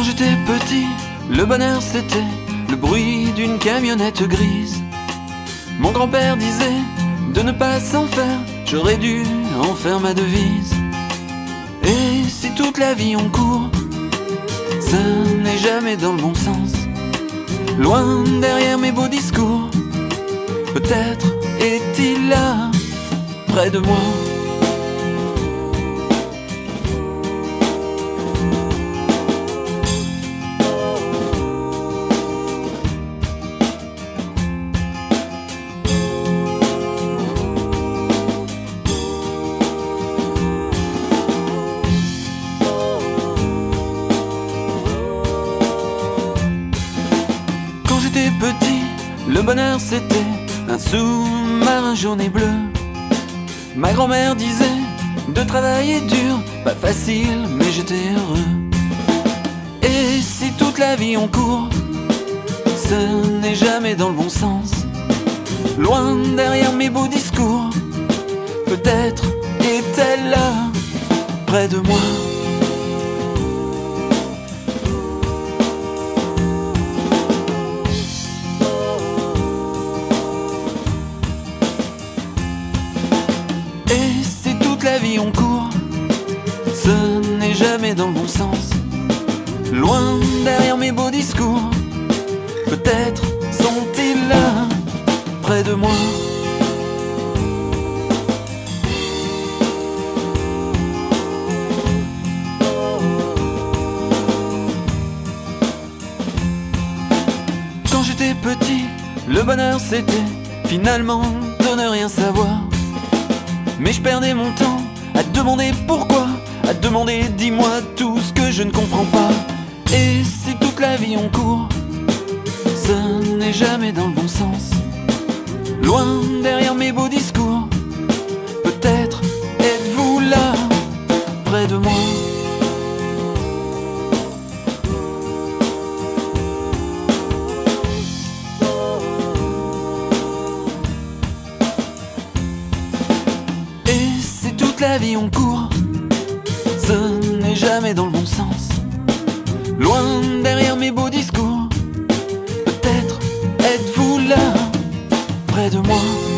Quand j'étais petit, le bonheur c'était le bruit d'une camionnette grise. Mon grand-père disait de ne pas s'en faire, j'aurais dû en faire ma devise. Et si toute la vie on court, ça n'est jamais dans le bon sens. Loin derrière mes beaux discours, peut-être est-il là, près de moi. Quand j'étais petit, le bonheur c'était un sous-marin jaune et bleu. Ma grand-mère disait de travailler dur, pas facile mais j'étais heureux. Et si toute la vie on court, ce n'est jamais dans le bon sens. Loin derrière mes beaux discours, peut-être est-elle là, près de moi. Et si toute la vie on court, ce n'est jamais dans le bon sens. Loin derrière mes beaux discours, peut-être sont-ils là, près de moi. Quand j'étais petit, le bonheur c'était finalement de ne rien savoir. Mais je perdais mon temps à demander pourquoi, à demander dis-moi tout ce que je ne comprends pas. Et si toute la vie on court, ce n'est jamais dans le bon sens. Loin derrière mes beaux discours, peut-être êtes-vous là, près de moi. Et si toute la vie on court, ce n'est jamais dans le bon sens. Loin derrière mes beaux discours, peut-être êtes-vous là, près de moi.